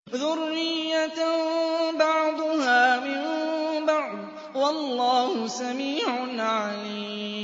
ذُرِّيَّةً بَعْضُهَا مِن بَعْضٍ ۗ وَاللَّهُ سَمِيعٌ عَلِيمٌ